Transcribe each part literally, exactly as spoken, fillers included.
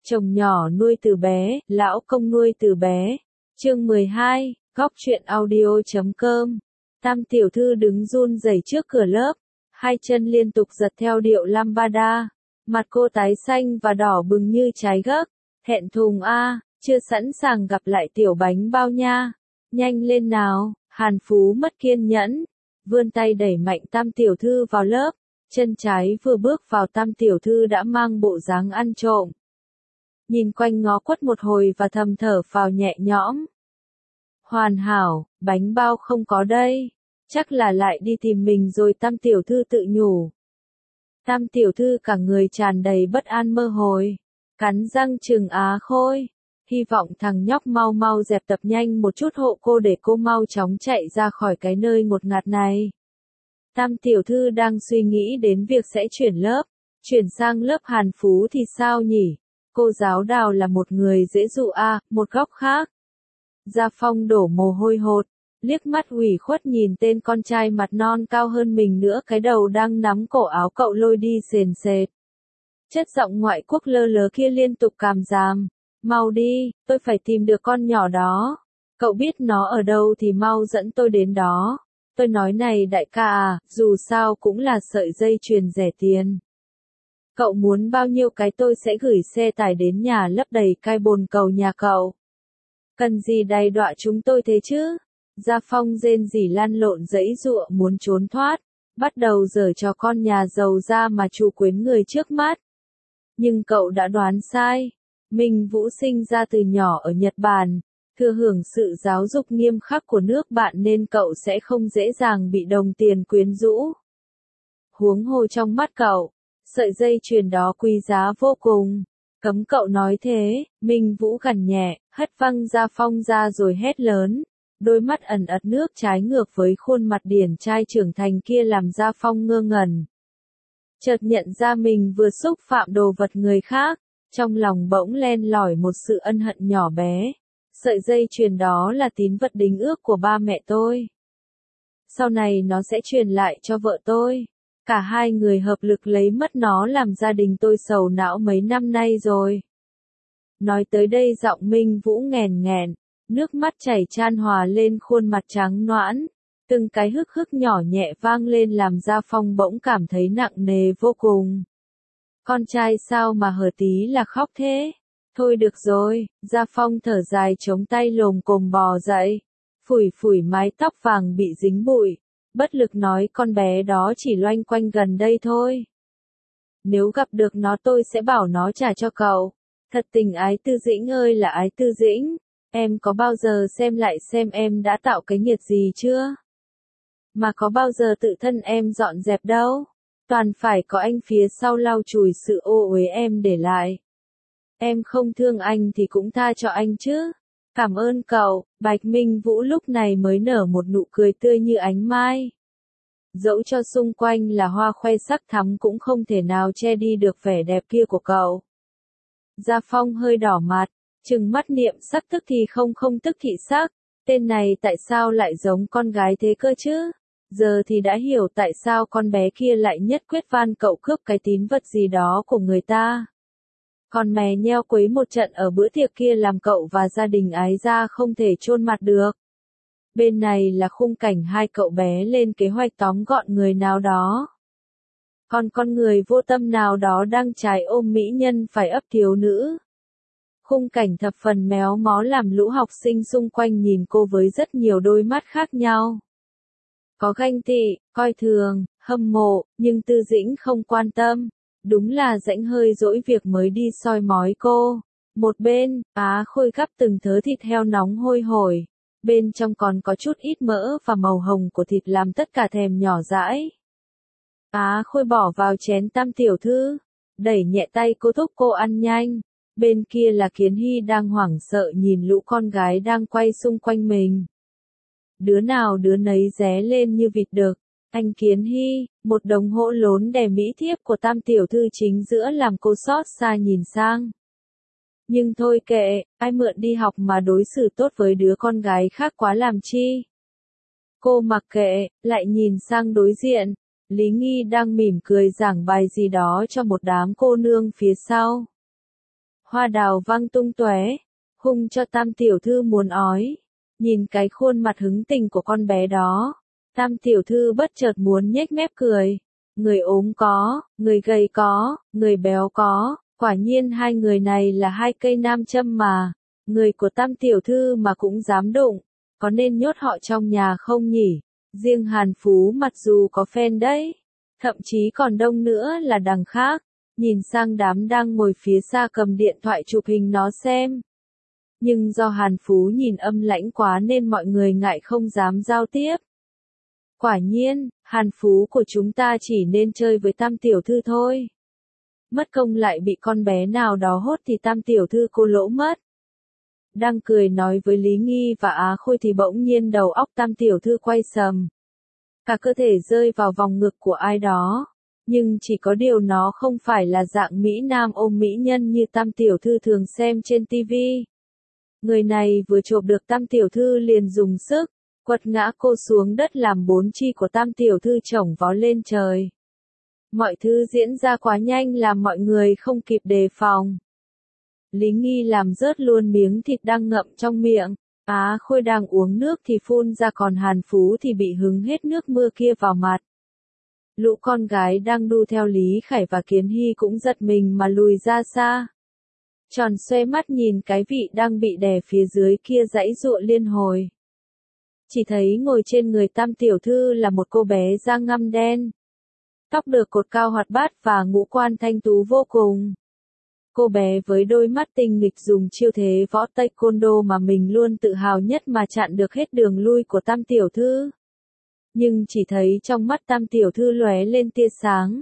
Chồng nhỏ nuôi từ bé, lão công nuôi từ bé. Chương mười hai, góc truyện audio chấm com. Tam tiểu thư đứng run rẩy trước cửa lớp, hai chân liên tục giật theo điệu lambada. Mặt cô tái xanh và đỏ bừng như trái gấc. Thẹn thùng a, chưa sẵn sàng gặp lại tiểu bánh bao nha. Nhanh lên nào, Hàn Phú mất kiên nhẫn. Vươn tay đẩy mạnh Tam tiểu thư vào lớp. Chân trái vừa bước vào Tam tiểu thư đã mang bộ dáng ăn trộm. Nhìn quanh ngó quất một hồi và thầm thở phào nhẹ nhõm. Hoàn hảo, bánh bao không có đây. Chắc là lại đi tìm mình rồi, Tam tiểu thư tự nhủ. Tam tiểu thư cả người tràn đầy bất an mơ hồi. Cắn răng trừng á khôi. Hy vọng thằng nhóc mau mau dẹp tập nhanh một chút hộ cô để cô mau chóng chạy ra khỏi cái nơi ngột ngạt này. Tam tiểu thư đang suy nghĩ đến việc sẽ chuyển lớp. Chuyển sang lớp Hàn Phú thì sao nhỉ? Cô giáo Đào là một người dễ dụ a, à, một góc khác. Gia Phong đổ mồ hôi hột, liếc mắt ủy khuất nhìn tên con trai mặt non cao hơn mình nữa, cái đầu đang nắm cổ áo cậu lôi đi sền sệt. Chất giọng ngoại quốc lơ lớ kia liên tục càm ràm. Mau đi, tôi phải tìm được con nhỏ đó. Cậu biết nó ở đâu thì mau dẫn tôi đến đó. Tôi nói này đại ca à, dù sao cũng là sợi dây chuyền rẻ tiền. Cậu muốn bao nhiêu cái tôi sẽ gửi xe tải đến nhà lấp đầy cai bồn cầu nhà cậu. Cần gì đầy đọa chúng tôi thế chứ? Gia Phong rên rỉ lăn lộn giãy giụa muốn trốn thoát, bắt đầu giở trò con nhà giàu ra mà chủ quyến người trước mắt. Nhưng cậu đã đoán sai. Minh Vũ sinh ra từ nhỏ ở Nhật Bản, thừa hưởng sự giáo dục nghiêm khắc của nước bạn nên cậu sẽ không dễ dàng bị đồng tiền quyến rũ. Huống hồ trong mắt cậu, sợi dây chuyền đó quý giá vô cùng. Cấm cậu nói thế. Minh Vũ gằn nhẹ, hất văng Gia Phong ra rồi hét lớn. Đôi mắt ẩn ẩn nước trái ngược với khuôn mặt điển trai trưởng thành kia làm Gia Phong ngơ ngẩn. Chợt nhận ra mình vừa xúc phạm đồ vật người khác, trong lòng bỗng len lỏi một sự ân hận nhỏ bé. Sợi dây chuyền đó là tín vật đính ước của ba mẹ tôi. Sau này nó sẽ truyền lại cho vợ tôi. Cả hai người hợp lực lấy mất nó làm gia đình tôi sầu não mấy năm nay rồi. Nói tới đây giọng Minh Vũ nghèn nghẹn, nước mắt chảy chan hòa lên khuôn mặt trắng nõn. Từng cái hức hức nhỏ nhẹ vang lên làm Gia Phong bỗng cảm thấy nặng nề vô cùng. Con trai sao mà hở tí là khóc thế? Thôi được rồi, Gia Phong thở dài chống tay lồm cồm bò dậy. Phủi phủi mái tóc vàng bị dính bụi. Bất lực nói con bé đó chỉ loanh quanh gần đây thôi. Nếu gặp được nó tôi sẽ bảo nó trả cho cậu. Thật tình Ái Tư Dĩnh ơi là Ái Tư Dĩnh. Em có bao giờ xem lại xem em đã tạo cái nghiệt gì chưa? Mà có bao giờ tự thân em dọn dẹp đâu? Toàn phải có anh phía sau lau chùi sự ô uế em để lại. Em không thương anh thì cũng tha cho anh chứ. Cảm ơn cậu. Bạch Minh Vũ lúc này mới nở một nụ cười tươi như ánh mai. Dẫu cho xung quanh là hoa khoe sắc thắm cũng không thể nào che đi được vẻ đẹp kia của cậu. Gia Phong hơi đỏ mặt, trừng mắt niệm sắc tức thì không không tức thị sắc. Tên này tại sao lại giống con gái thế cơ chứ? Giờ thì đã hiểu tại sao con bé kia lại nhất quyết van cậu cướp cái tín vật gì đó của người ta. Còn mè nheo quấy một trận ở bữa tiệc kia làm cậu và gia đình Ái gia không thể chôn mặt được. Bên này là khung cảnh hai cậu bé lên kế hoạch tóm gọn người nào đó. Còn con người vô tâm nào đó đang trái ôm mỹ nhân phải ấp thiếu nữ. Khung cảnh thập phần méo mó làm lũ học sinh xung quanh nhìn cô với rất nhiều đôi mắt khác nhau. Có ganh tị, coi thường, hâm mộ, nhưng Tư Dĩnh không quan tâm. Đúng là rãnh hơi dỗi việc mới đi soi mói cô. Một bên, Á Khôi gắp từng thớ thịt heo nóng hôi hổi. Bên trong còn có chút ít mỡ và màu hồng của thịt làm tất cả thèm nhỏ dãi. Á Khôi bỏ vào chén Tam tiểu thư, đẩy nhẹ tay cô thúc cô ăn nhanh. Bên kia là Kiến Hy đang hoảng sợ nhìn lũ con gái đang quay xung quanh mình. Đứa nào đứa nấy ré lên như vịt đực. Anh Kiến Hy, một đống hỗn lốn đè mỹ thiếp của Tam tiểu thư chính giữa làm cô xót xa nhìn sang. Nhưng thôi kệ, ai mượn đi học mà đối xử tốt với đứa con gái khác quá làm chi. Cô mặc kệ, lại nhìn sang đối diện. Lý Nghi đang mỉm cười giảng bài gì đó cho một đám cô nương phía sau. hoa đào văng tung tóe, hung cho Tam tiểu thư muốn ói. Nhìn cái khuôn mặt hứng tình của con bé đó, Tam tiểu thư bất chợt muốn nhếch mép cười. Người ốm có, người gầy có, người béo có, quả nhiên hai người này là hai cây nam châm mà. Người của Tam tiểu thư mà cũng dám đụng, có nên nhốt họ trong nhà không nhỉ? Riêng Hàn Phú mặc dù có fan đấy, thậm chí còn đông nữa là đằng khác, nhìn sang đám đang ngồi phía xa cầm điện thoại chụp hình nó xem. Nhưng do Hàn Phú nhìn âm lãnh quá nên mọi người ngại không dám giao tiếp. Quả nhiên, Hàn Phú của chúng ta chỉ nên chơi với Tam tiểu thư thôi. Mất công lại bị con bé nào đó hốt thì Tam tiểu thư cô lỗ mất. Đang cười nói với Lý Nghi và Á Khôi thì bỗng nhiên đầu óc Tam tiểu thư quay sầm. Cả cơ thể rơi vào vòng ngực của ai đó. Nhưng chỉ có điều nó không phải là dạng Mỹ Nam ôm mỹ nhân như Tam tiểu thư thường xem trên ti vi. Người này vừa chộp được Tam tiểu thư liền dùng sức, quật ngã cô xuống đất làm bốn chi của Tam tiểu thư chổng vó lên trời. Mọi thứ diễn ra quá nhanh làm mọi người không kịp đề phòng. Lý Nghi làm rớt luôn miếng thịt đang ngậm trong miệng. Á Khôi đang uống nước thì phun ra, còn Hàn Phú thì bị hứng hết nước mưa kia vào mặt. Lũ con gái đang đu theo Lý Khải và Kiến Hy cũng giật mình mà lùi ra xa. Tròn xoe mắt nhìn cái vị đang bị đè phía dưới kia giãy giụa liên hồi. Chỉ thấy ngồi trên người Tam tiểu thư là một cô bé da ngăm đen. Tóc được cột cao hoạt bát và ngũ quan thanh tú vô cùng. Cô bé với đôi mắt tinh nghịch dùng chiêu thế võ taekwondo mà mình luôn tự hào nhất mà chặn được hết đường lui của Tam tiểu thư. Nhưng chỉ thấy trong mắt Tam tiểu thư lóe lên tia sáng.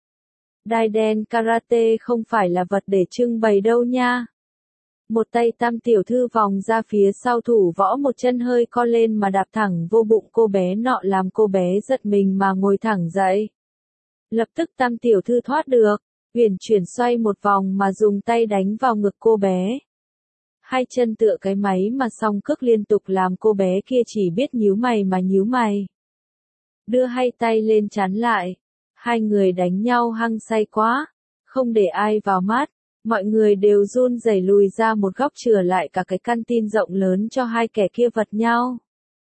Đai đen karate không phải là vật để trưng bày đâu nha. Một tay Tam tiểu thư vòng ra phía sau thủ võ, một chân hơi co lên mà đạp thẳng vô bụng cô bé nọ làm cô bé giật mình mà ngồi thẳng dậy. Lập tức Tam tiểu thư thoát được, uyển chuyển xoay một vòng mà dùng tay đánh vào ngực cô bé. Hai chân tựa cái máy mà song cước liên tục làm cô bé kia chỉ biết nhíu mày mà nhíu mày. Đưa hai tay lên chắn lại. Hai người đánh nhau hăng say quá, không để ai vào mắt, mọi người đều run rẩy lùi ra một góc chừa lại cả cái căn tin rộng lớn cho hai kẻ kia vật nhau.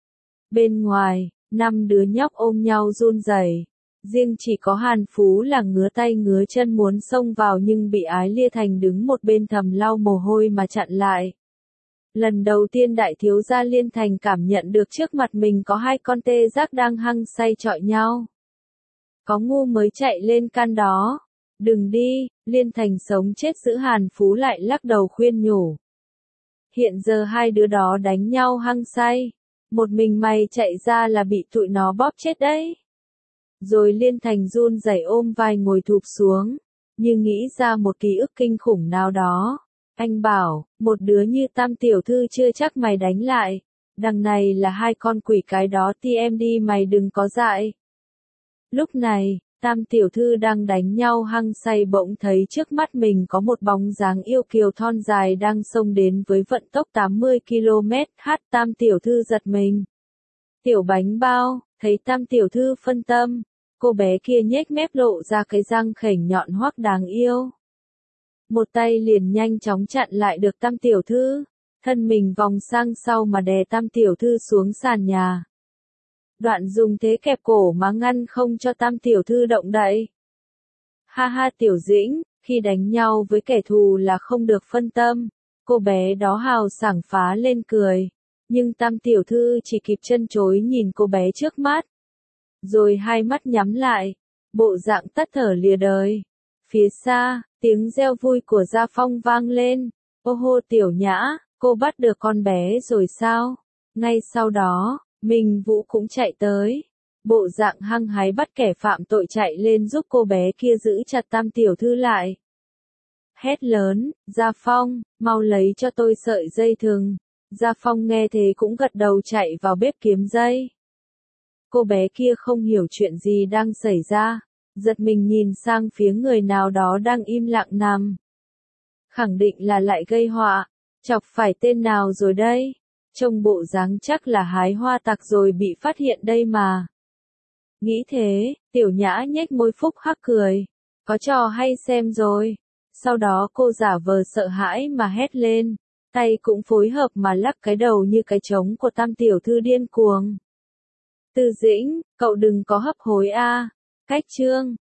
Bên ngoài, năm đứa nhóc ôm nhau run rẩy, riêng chỉ có Hàn Phú là ngứa tay ngứa chân muốn xông vào nhưng bị Ái Lia Thành đứng một bên thầm lau mồ hôi mà chặn lại. Lần đầu tiên đại thiếu gia Liên Thành cảm nhận được trước mặt mình có hai con tê giác đang hăng say chọi nhau. Có ngu mới chạy lên can đó. Đừng đi, Liên Thành sống chết giữ Hàn Phú lại lắc đầu khuyên nhủ. Hiện giờ hai đứa đó đánh nhau hăng say. Một mình mày chạy ra là bị tụi nó bóp chết đấy. Rồi Liên Thành run rẩy ôm vai ngồi thụp xuống. Như nghĩ ra một ký ức kinh khủng nào đó. Anh bảo, một đứa như Tam tiểu thư chưa chắc mày đánh lại. Đằng này là hai con quỷ cái đó ti em đi mày đừng có dại. Lúc này, Tam tiểu thư đang đánh nhau hăng say bỗng thấy trước mắt mình có một bóng dáng yêu kiều thon dài đang xông đến với vận tốc tám mươi ki lô mét hát. Tam tiểu thư giật mình. Tiểu bánh bao, thấy Tam tiểu thư phân tâm, cô bé kia nhếch mép lộ ra cái răng khểnh nhọn hoắc đáng yêu. Một tay liền nhanh chóng chặn lại được Tam tiểu thư, thân mình vòng sang sau mà đè Tam tiểu thư xuống sàn nhà. Đoạn dùng thế kẹp cổ mà ngăn không cho Tam tiểu thư động đậy. Ha ha Tiểu Dĩnh, khi đánh nhau với kẻ thù là không được phân tâm. Cô bé đó hào sảng phá lên cười. Nhưng Tam tiểu thư chỉ kịp chân chối nhìn cô bé trước mắt. Rồi hai mắt nhắm lại. Bộ dạng tắt thở lìa đời. Phía xa, tiếng reo vui của Gia Phong vang lên. Ô hô Tiểu Nhã, cô bắt được con bé rồi sao? Ngay sau đó, Minh Vũ cũng chạy tới. Bộ dạng hăng hái bắt kẻ phạm tội chạy lên giúp cô bé kia giữ chặt Tam tiểu thư lại. Hét lớn, Gia Phong, mau lấy cho tôi sợi dây thừng. Gia Phong nghe thế cũng gật đầu chạy vào bếp kiếm dây. Cô bé kia không hiểu chuyện gì đang xảy ra, giật mình nhìn sang phía người nào đó đang im lặng nằm. Khẳng định là lại gây họa, chọc phải tên nào rồi đây? Trông bộ dáng chắc là hái hoa tặc rồi bị phát hiện đây mà. Nghĩ thế, Tiểu Nhã nhếch môi phúc hắc cười. Có trò hay xem rồi. Sau đó cô giả vờ sợ hãi mà hét lên, tay cũng phối hợp mà lắc cái đầu như cái trống của Tam tiểu thư điên cuồng. Từ Dĩnh, cậu đừng có hấp hối a. Cách chương